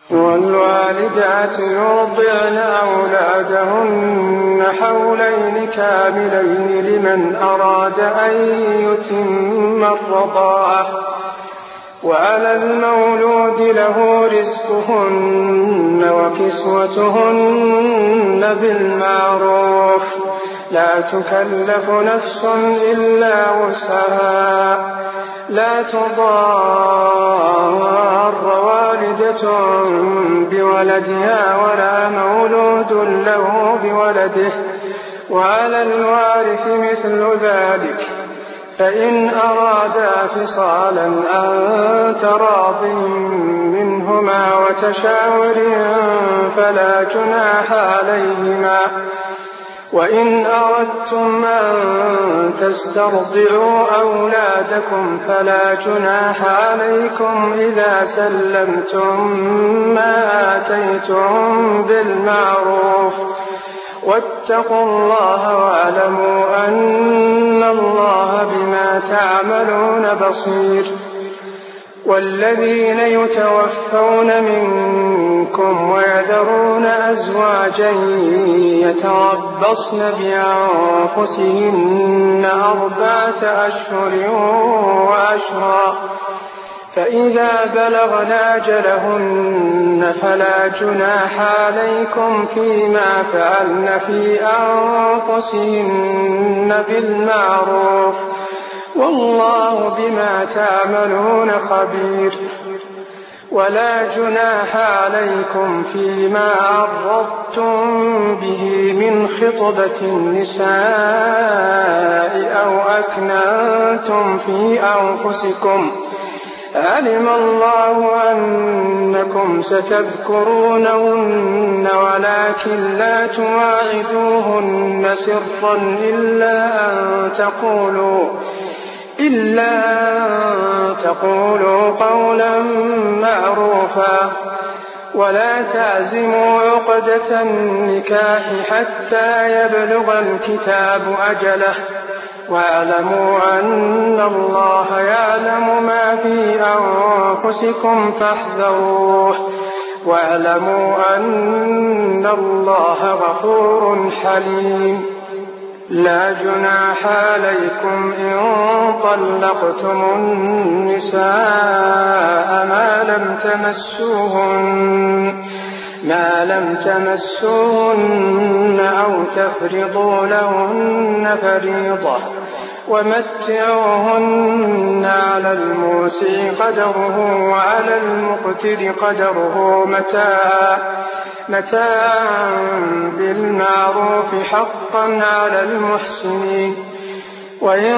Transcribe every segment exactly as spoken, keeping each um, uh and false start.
والوالدات يرضعن أولادهن حولين كاملين لمن أراد أن يتم الرضاعة، وعلى المولود له رزقهن وكسوتهن بالمعروف، لا تكلف نفس إلا وسعها، لا تضار والدة بولدها ولا مولود له بولده، وعلى الوارث مثل ذلك، فإن أرادا فصالا عن تراض منهما وتشاور فلا جناح عليهما. وإن أردتم أن تسترضعوا أولادكم فلا جناح عليكم إذا سلمتم ما آتيتم بالمعروف، واتقوا الله واعلموا أن الله بما تعملون بصير. والذين يتوفون منكم ويذرون أزواجا يتربصن بأنفسهن أربعة أشهر وعشرا، فإذا بلغن أجلهن فلا جناح عليكم فيما فعلن في أنفسهن بالمعروف، والله بما تعملون خبير. ولا جناح عليكم فيما عرضتم به من خطبة النساء أو أكننتم في أنفسكم، علم الله أنكم ستذكرونهن ولكن لا تواعدوهن سرا إلا أن تقولوا إلا أن تقولوا قولا معروفا، ولا تعزموا عقدة النكاح حتى يبلغ الكتاب أجله، واعلموا أن الله يعلم ما في أنفسكم فاحذروه، واعلموا أن الله غفور حليم. لا جناح عليكم إن طلقتم النساء ما لم تمسوهن ما لم تمسوهن أو تفرضوا لهن فريضة، ومتعوهن على الموسع قدره وعلى المقتر قدره متاعا متاعا بالمعروف حقا على المحسنين. وإن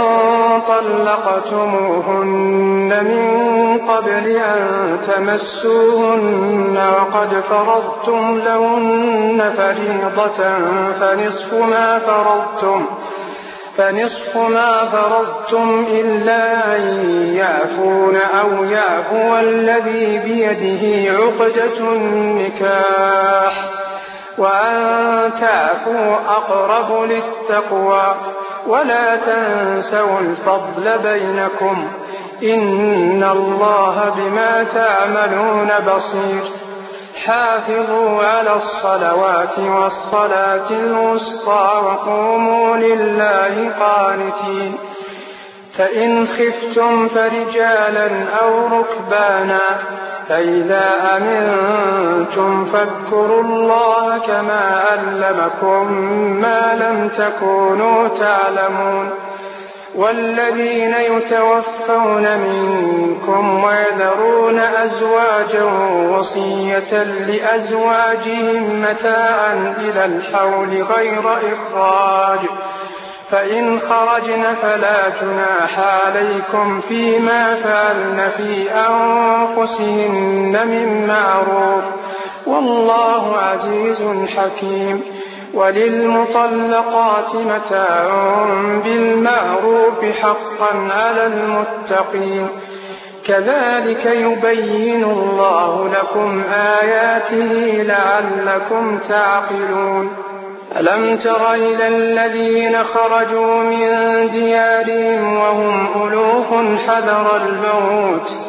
طلقتموهن من قبل أن تمسوهن وقد فرضتم لهن فريضة فنصف ما فرضتم فنصف ما فرضتم إلا أن يعفون أو يعفو الذي بيده عقدة النكاح، وأن تعفوا أقرب للتقوى، ولا تنسوا الفضل بينكم، إن الله بما تعملون بصير. حافظوا على الصلوات والصلاة الوسطى وقوموا لله قانتين. فإن خفتم فرجالا أو ركبانا، فإذا أمنتم فاذكروا الله كما علمكم ما لم تكونوا تعلمون. والذين يتوفون منكم ويذرون أزواجا وصية لأزواجهم متاعا إلى الحول غير إخراج، فإن خرجن فلا جناح عليكم فيما فعلن في أنفسهن من معروف، والله عزيز حكيم. وللمطلقات متاع بالمعروف حقا على المتقين، كذلك يبين الله لكم آياته لعلكم تعقلون. ألم تر إلى الذين خرجوا من ديارهم وهم ألوف حذر الموت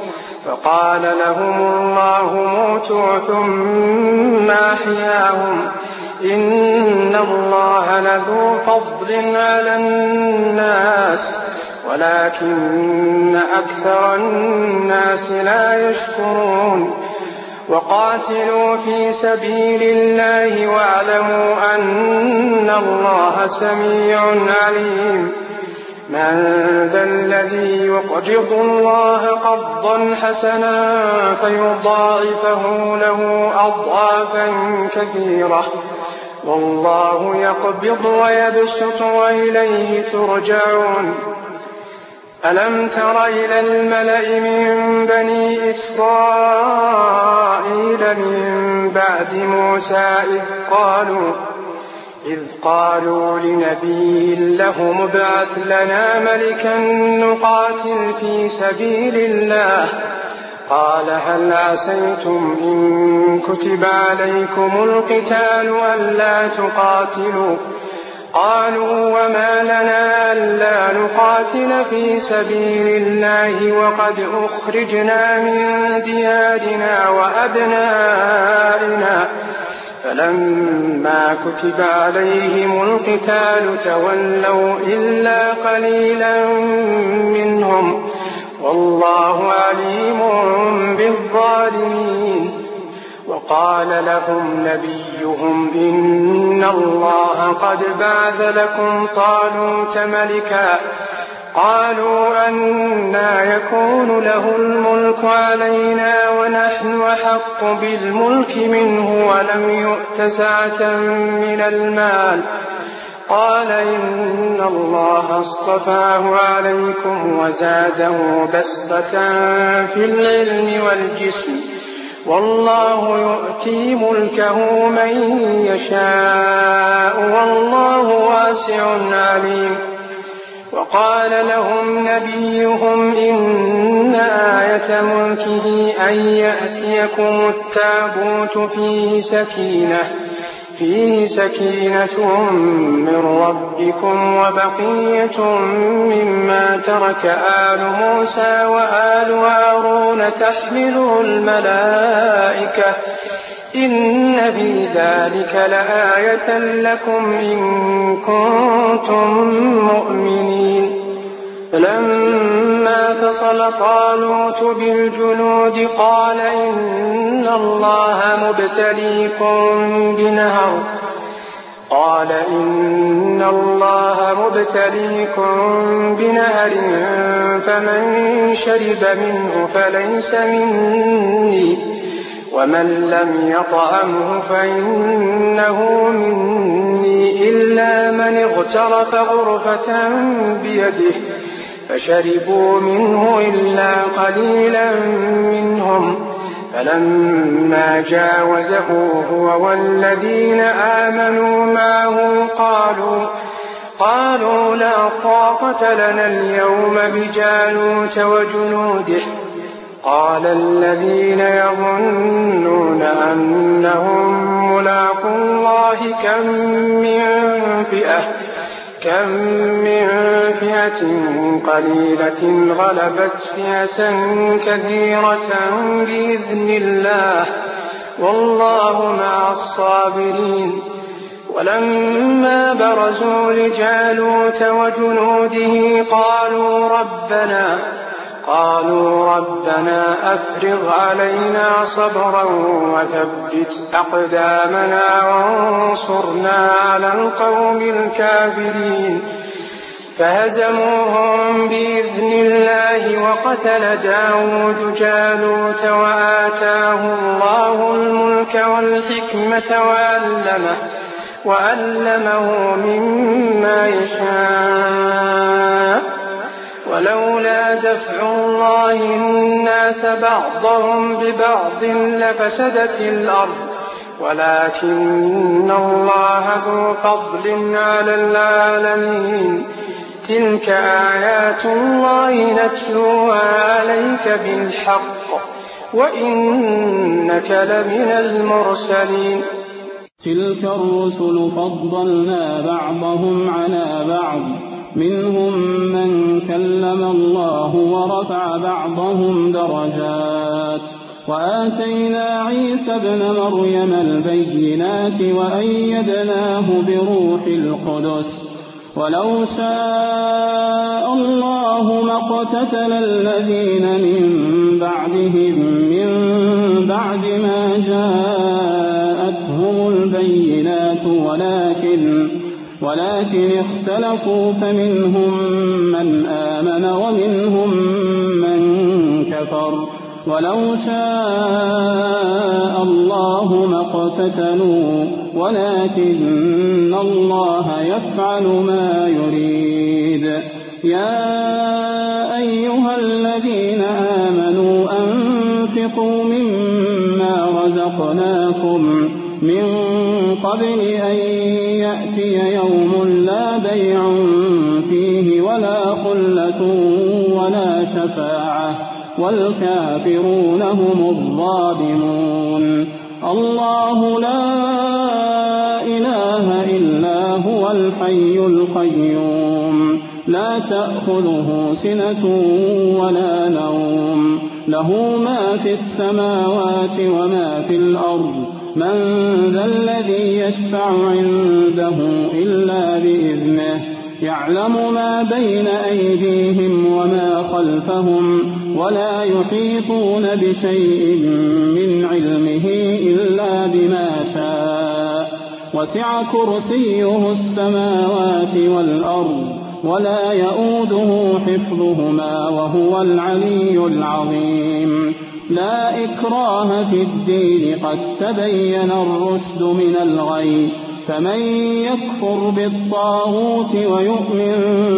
فقال لهم الله موتوا ثم أحياهم إن الله لذو فضل على الناس ولكن أكثر الناس لا يشكرون وقاتلوا في سبيل الله واعلموا أن الله سميع عليم من ذا الذي يقرض الله قرضا حسنا فيضاعفه له أضعافا كثيرة والله يقبض ويبسط وإليه ترجعون ألم تر إلى الملأ من بني إسرائيل من بعد موسى إذ قالوا إذ قالوا لنبي له ابعث لنا ملكا نقاتل في سبيل الله قال هل عسيتم إن كتب عليكم القتال ألا تقاتلوا قالوا وما لنا ألا نقاتل في سبيل الله وقد أخرجنا من ديارنا وأبنائنا فلما كتب عليهم القتال تولوا إلا قليلا منهم والله عليم بالظالمين وقال لهم نبيهم إن الله قد بعث لكم طالوت ملكا قالوا أنى يكون له الملك علينا ونحن أحق بالملك منه ولم يؤت سعة من المال قال إن الله اصطفاه عليكم وزاده بسطة في العلم والجسم والله يؤتي ملكه من يشاء والله واسع عليم وقال لهم نبيهم إن آية ملكه أن يأتيكم التابوت فيه سكينة فيه سكينة من ربكم وبقية مما ترك آل موسى وآل هارون تحمله الملائكة إن في ذلك لآية لكم إن كنتم مؤمنين لما فصل طالوت بالجنود قال إن الله مبتليكم بنهر قال إن الله مبتليكم بنهر فمن شرب منه فليس مني ومن لم يطعمه فإنه مني إلا من اغترف غرفة بيده فشربوا منه إلا قليلا منهم فلما جاوزه هو والذين آمنوا معه قالوا قالوا لا طاقة لنا اليوم بجالوت وجنوده قال الذين يظنون أنهم ملاقو الله كم من فئة كم من فئة قليلة غلبت فئة كثيرة بإذن الله والله مع الصابرين ولما برزوا لجالوت وجنوده قالوا ربنا قالوا ربنا أفرغ علينا صبرا وثبت أقدامنا وانصرنا على القوم الكافرين فهزموهم بإذن الله وقتل داود جالوت وآتاه الله الملك والحكمة وعلمه وعلمه مما يشاء ولولا دفع الله الناس بعضهم ببعض لفسدت الأرض ولكن الله ذو فضل على العالمين تلك آيات الله نتلوها عليك بالحق وإنك لمن المرسلين تلك الرسل فضلنا بعضهم على بعض منهم من كلم الله ورفع بعضهم درجات وآتينا عيسى ابن مريم البينات وأيدناه بروح القدس ولو شاء الله ما اقتتل الذين من بعدهم من بعد ما جاءتهم البينات ولكن ولكن اختلفوا فمنهم من آمن ومنهم من كفر ولو شاء الله ما اقتتلوا ولكن الله يفعل ما يريد. يا أيها الذين آمنوا أنفقوا مما رزقناكم من قبل أن يأتي يوم لا بيع فيه ولا خلة ولا شفاعة والكافرون هم الظالمون. الله لا إله إلا هو الحي القيوم لا تأخذه سنة ولا نوم له ما في السماوات وما في الأرض من ذا الذي يشفع عنده إلا بإذنه يعلم ما بين أيديهم وما خلفهم ولا يحيطون بشيء من علمه إلا بما شاء وسع كرسيه السماوات والأرض ولا يؤوده حفظهما وهو العلي العظيم. لا إكراه في الدين قد تبين الرشد من الغي فمن يكفر بالطاغوت ويؤمن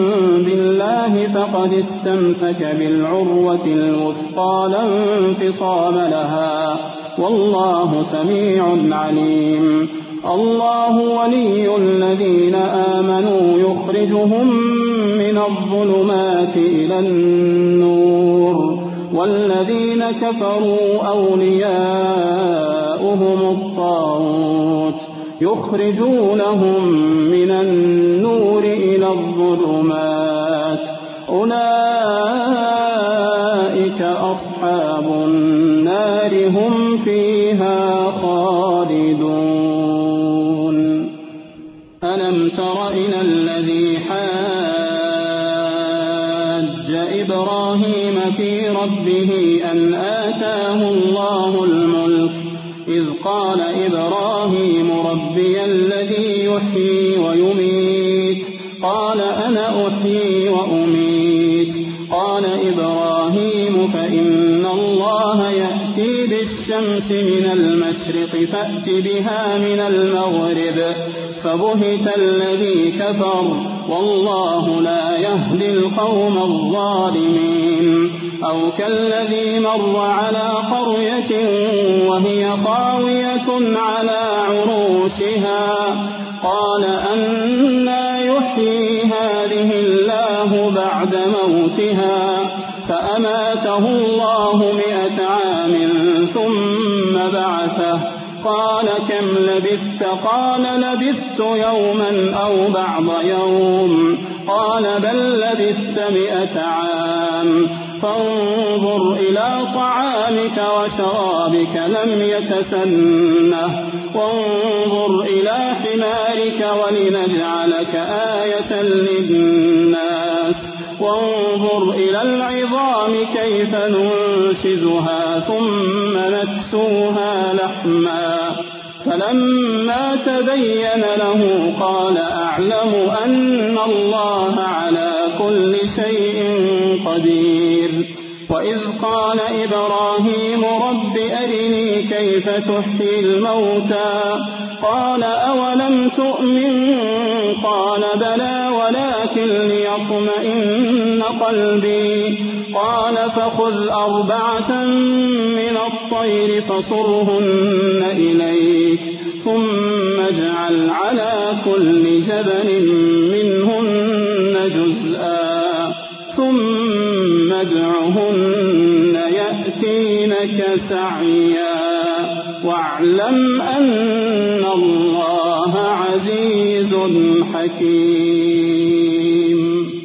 بالله فقد استمسك بالعروة الوثقى لا انفصام لها والله سميع عليم. الله ولي الذين آمنوا يخرجهم من الظلمات إلى النور والذين كفروا أولياؤهم الطاغوت يخرجونهم من النور إلى الظلمات أولئك أصحاب النار هم فيها خالدون. ألم تر إلى الذي حاج إبراهيم في ربه أن آتاه الله الملك إذ قال إبراهيم ربي الذي يحيي ويميت قال أنا أحيي وأميت قال إبراهيم فإن الله يأتي بالشمس من المشرق فأت بها من المغرب فبهت الذي كفر والله لا يهدي القوم الظالمين. أو كالذي مر على قرية وهي خاوية على عروشها قال أنى يحيي هذه الله بعد موتها فأماته الله مئة عام ثم بعثه قال كم لبثت قال لبثت يوما أو بعض يوم قال بل لبثت مئة عام فانظر إلى طعامك وشرابك لم يتسنه وانظر إلى حمارك ولنجعلك آية للناس وانظر إلى العظام كيف ننشزها ثم نكسوها لحما فلما تبين له قال أعلم أن الله على كل شيء قدير. وإذ قال إبراهيم رب أرني كيف تحيي الموتى قال أولم تؤمن قال بلى ولكن ليطمئن قلبي قال فخذ أربعة من الطير فصرهن إليك ثم اجعل على كل جبل منهن جزءا ثم ادعهن يأتينك سعيا واعلم أن الله عزيز حكيم.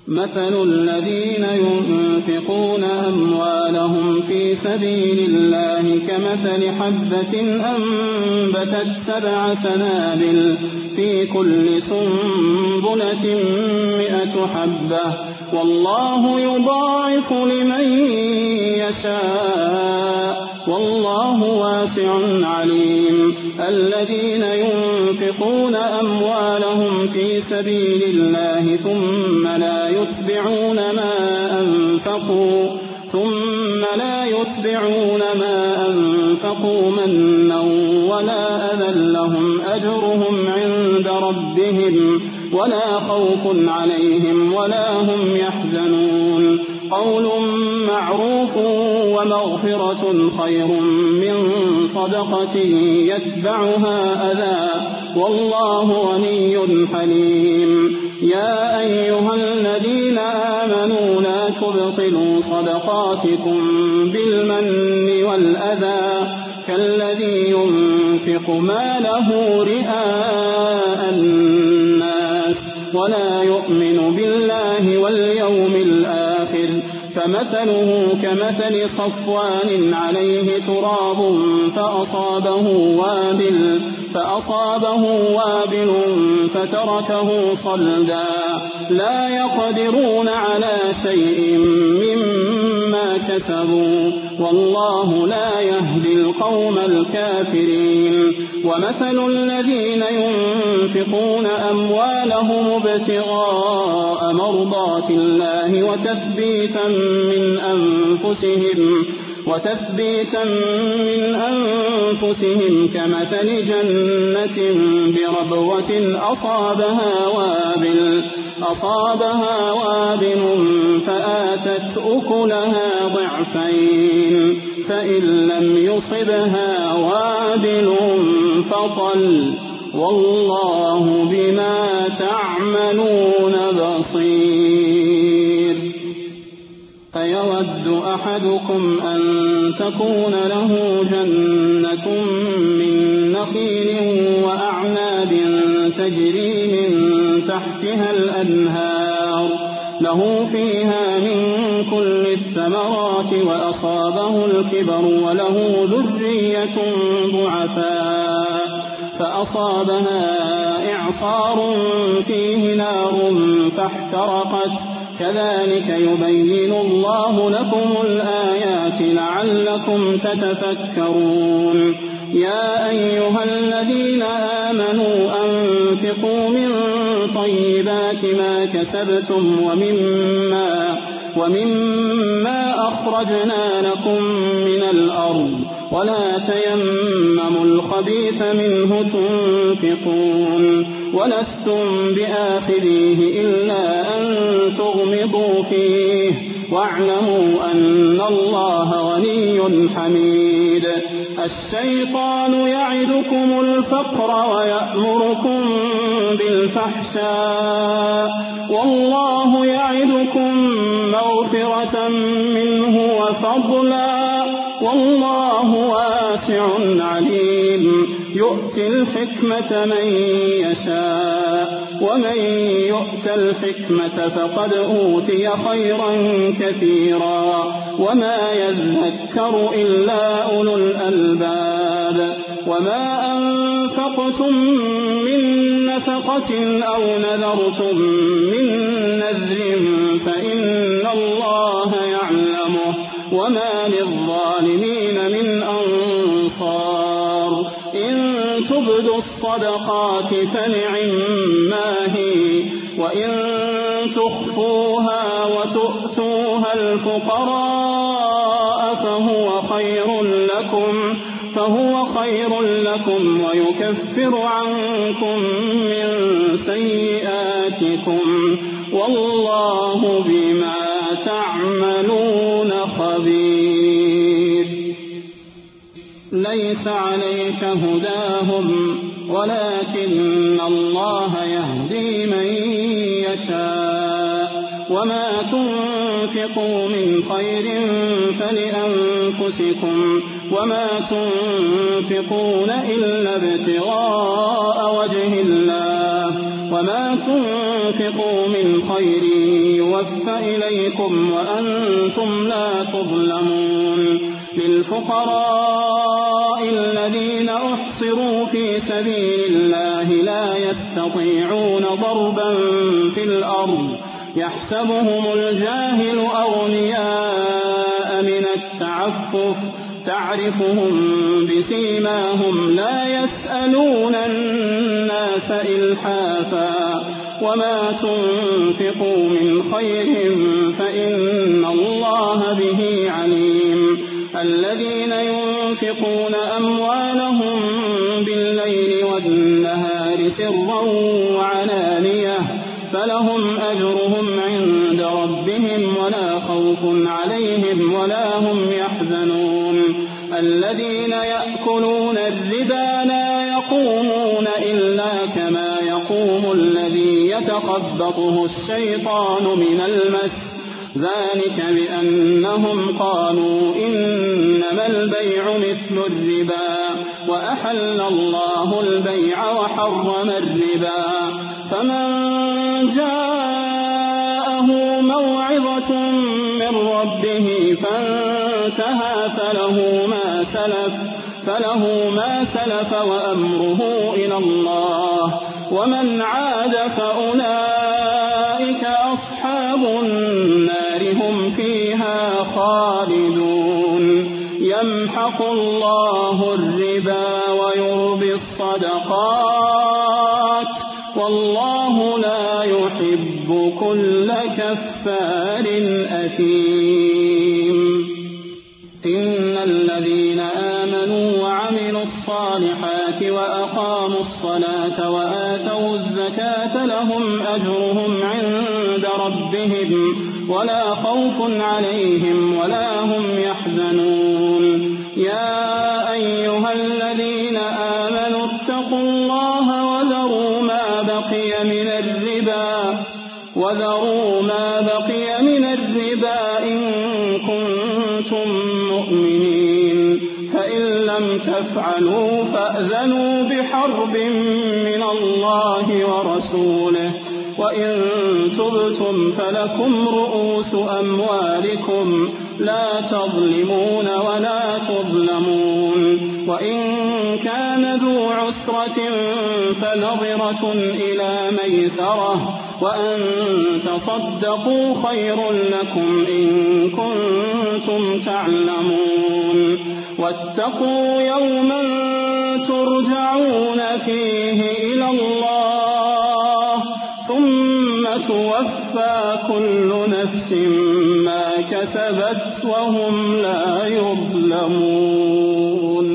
مثل الذين ينفقون أموالهم في سبيل الله كمثل حبة أنبتت سبع سنابل في كل سنبلة مئة حبة والله يضاعف لمن يشاء والله واسع عليم. الذين ينفقون أموالهم في سبيل الله ثم لا يتبعون ما أنفقوا ثم لا يتبعون ما أنفقوا منا ولا أذى لهم أجرهم عند ربهم ولا خوف عليهم ولا هم يحزنون. قول معروف ومغفرة خير من صدقة يتبعها أذى والله غني حليم. يا أيها الذين آمنوا لا تبطلوا صدقاتكم بالمن والأذى كالذي ينفق ماله رئاء الناس ولا يؤمن بالله واليوم الآخر فمثله كمثل صفوان عليه تراب فأصابه وابل فأصابه وابل فتركه صلدا لا يقدرون على شيء مما كسبوا والله لا يهدي القوم الكافرين. ومثل الذين ينفقون أموالهم ابتغاء مرضات الله وتثبيتا من أنفسهم وتثبيتا من أنفسهم كمثل جنة بربوة أصابها وابل أصابها وابل فآتت أكلها ضعفين فإن لم يصبها وابل فطل والله بما تعملون بصير. أيود أحدكم أن تكون له جنة من نخيل وأعناب تجري من تحتها الأنهار له فيها من كل الثمرات وأصابه الكبر وله ذرية ضعفاء فأصابها إعصار فيه نار فاحترقت كذلك يبين الله لكم الآيات لعلكم تتفكرون. يا أيها الذين آمنوا أنفقوا من طيبات ما كسبتم ومما, ومما أخرجنا لكم من الأرض ولا تيمموا الخبيث منه تنفقون ولستم بآخذيه إلا أن تغمضوا فيه واعلموا أن الله غني حميد. الشيطان يعدكم الفقر ويأمركم بالفحشاء والله يعدكم مغفرة منه وفضلا والله واسع عليم. يؤتي الحكمة من يشاء ومن يؤت الحكمة فقد أوتي خيرا كثيرا وما يذكر إلا أولو الألباب. وما أنفقتم من نفقة أو نذرتم من نذر فإن الله يعلمه وما للظالمين من أنصار. إن تبدوا الصدقات فنعما هي وإن تخفوها وتؤتوها الفقراء فهو خير لكم فهو خير لكم ويكفر عنكم من سيئاتكم والله بما تعملون خبير. ليس عليك هداهم ولكن الله يهدي من يشاء وما تنفقوا من خير فلأنفسكم وما تنفقون إلا ابتغاء وجه الله وما تنفقون تنفقوا من خير يوفى إليكم وأنتم لا تظلمون للفقراء الذين أحصروا في سبيل الله لا يستطيعون ضربا في الأرض يحسبهم الجاهل أغنياء من التعفف تعرفهم بسيماهم لا يسألون الناس إلحافا وما تنفقوا من خير فإن الله به عليم الذين ينفقون أموالهم بالليل والنهار سرا وعلانية فلهم أجرهم عند ربهم ولا خوف عليهم ولا هم يحزنون الذين يأكلون الربا لا يقومون إلا كما يقوم الذي يتخبطه الشيطان من المس ذلك بأنهم قالوا إنما البيع مثل الربا وأحل الله البيع وحرم الربا فمن جاءه موعظة من ربه فانتهى فله ما سلف فله ما سلف وأمره إلى الله ومن عاد فأولئك أصحاب النار هم فيها خالدون يمحق الله الربا ويربي الصدقات والله لا يحب كل كفار أثيم إن الذين آمنوا وعملوا الصالحات وأقاموا الصلاة وآتوا الزكاة لهم أجرهم عند ربهم ولا خوف عليهم ولا هم يحزنون يا أيها الذين آمنوا اتقوا الله وذروا ما بقي من الربا وذروا ما بقي من الربا إن كنتم مؤمنين فإن لم تفعلوا فأذنوا بحرب من الله ورسوله وإن تبتم فلكم رؤوس أموالكم لا تظلمون ولا تظلمون وإن كان ذو عسرة فنظرة إلى ميسرة وأن تصدقوا خير لكم إن كنتم تعلمون واتقوا يوما ترجعون فيه إلى الله ثم توفى كل نفس ما كسبت وهم لا يظلمون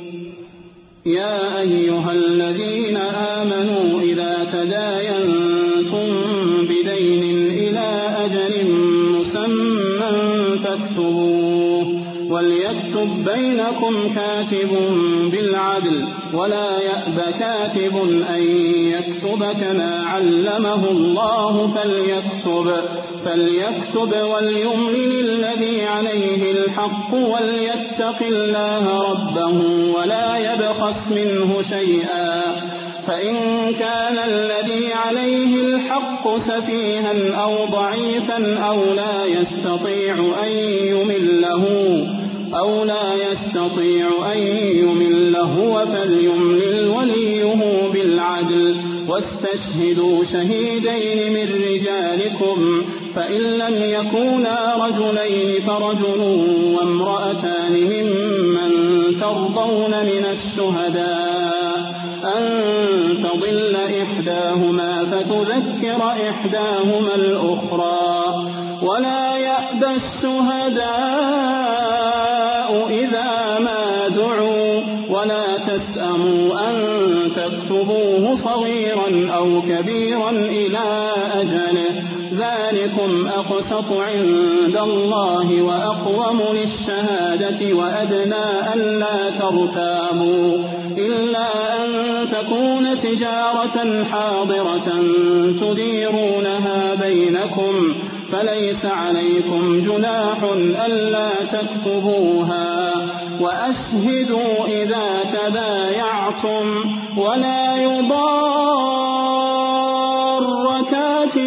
يا أيها الذين آمنوا إذا تداينتم بدين إلى أجل مسمى فاكتبوه وليكتب بينكم كاتب بالعدل ولا يأب كاتب أن يكتب كما علمه الله فليكتب فليكتب وليملل الذي عليه الحق وليتق الله ربه ولا يبخس منه شيئا فإن كان الذي عليه الحق سفيها أو ضعيفا أو لا يستطيع أن يمله أو لا يستطيع أن يمله فليملل وليه بالعدل واستشهدوا شهيدين من رجالكم فإن لم يكونا رجلين فرجل وامرأتان ممن ترضون من الشهداء أن تضل إحداهما فتذكر إحداهما الأخرى ولا يأبى الشهداء إذا ما دعوا ولا تسأموا أن تكتبوه صغيرا أو كبيرا إلى أجله ذلكم أقسط عند الله وأقوم للشهادة وأدنى ألا ترتابوا إلا أن تكون تجارة حاضرة تديرونها بينكم فليس عليكم جناح ألا تكتبوها وأشهدوا إذا تبايعتم ولا يضار كاتب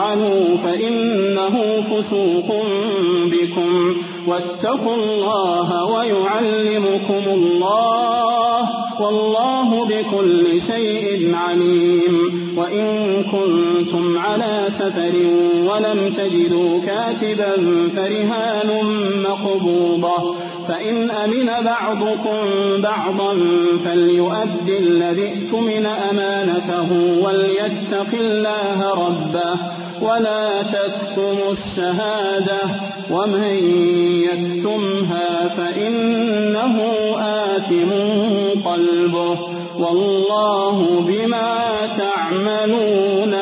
تفعلوا فإنه فسوق بكم واتقوا الله ويعلمكم الله والله بكل شيء عليم. وإن كنتم على سفر ولم تجدوا كاتبا فرهان مقبوضة فإن أمن بعضكم بعضا فليؤدي الذي ائتمن أمانته وليتق الله ربه ولا تكتموا الشهادة ومن يكتمها فإنه آثم قلبه والله بما تعملون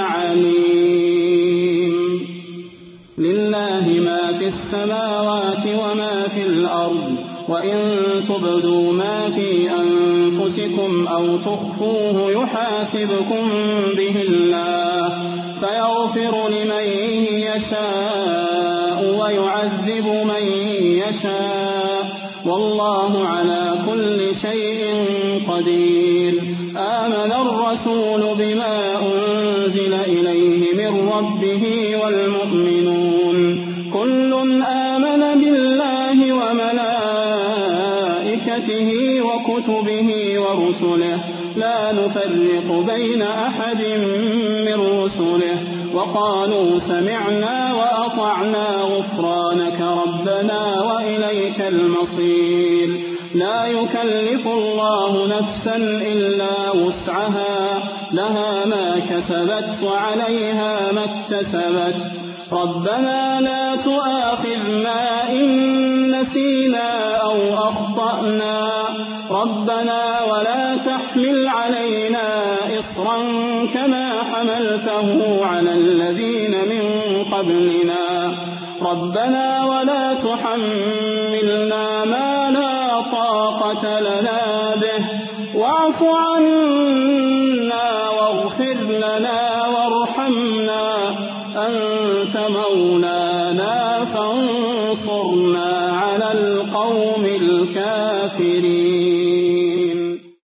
عليم. لله ما في السماوات وما في الأرض وإن تبدوا ما في أنفسكم أو تخفوه يحاسبكم به الله فيغفر لمن يشاء ويعذب من يشاء والله على كل شيء قدير. آمن الرسول بما أنزل إليه من ربه والمؤمنون كل آمن بالله وملائكته وكتبه ورسله لا نفرق بين أحد من رسله وقالوا سمعنا وأطعنا غفرانك ربنا وإليك المصير. لا يكلف الله نفسا إلا وسعها لها ما كسبت وعليها ما اكتسبت ربنا لا تؤاخذنا إن نسينا أو أخطأنا ربنا ولا تحمل علينا إصرا كما حملته على الذين من قبلنا ربنا ولا تحملنا ما لا طاقة لنا به واعف عنا واغفر لنا وارحمنا أنت مولانا فانصرنا على القوم الكافرين.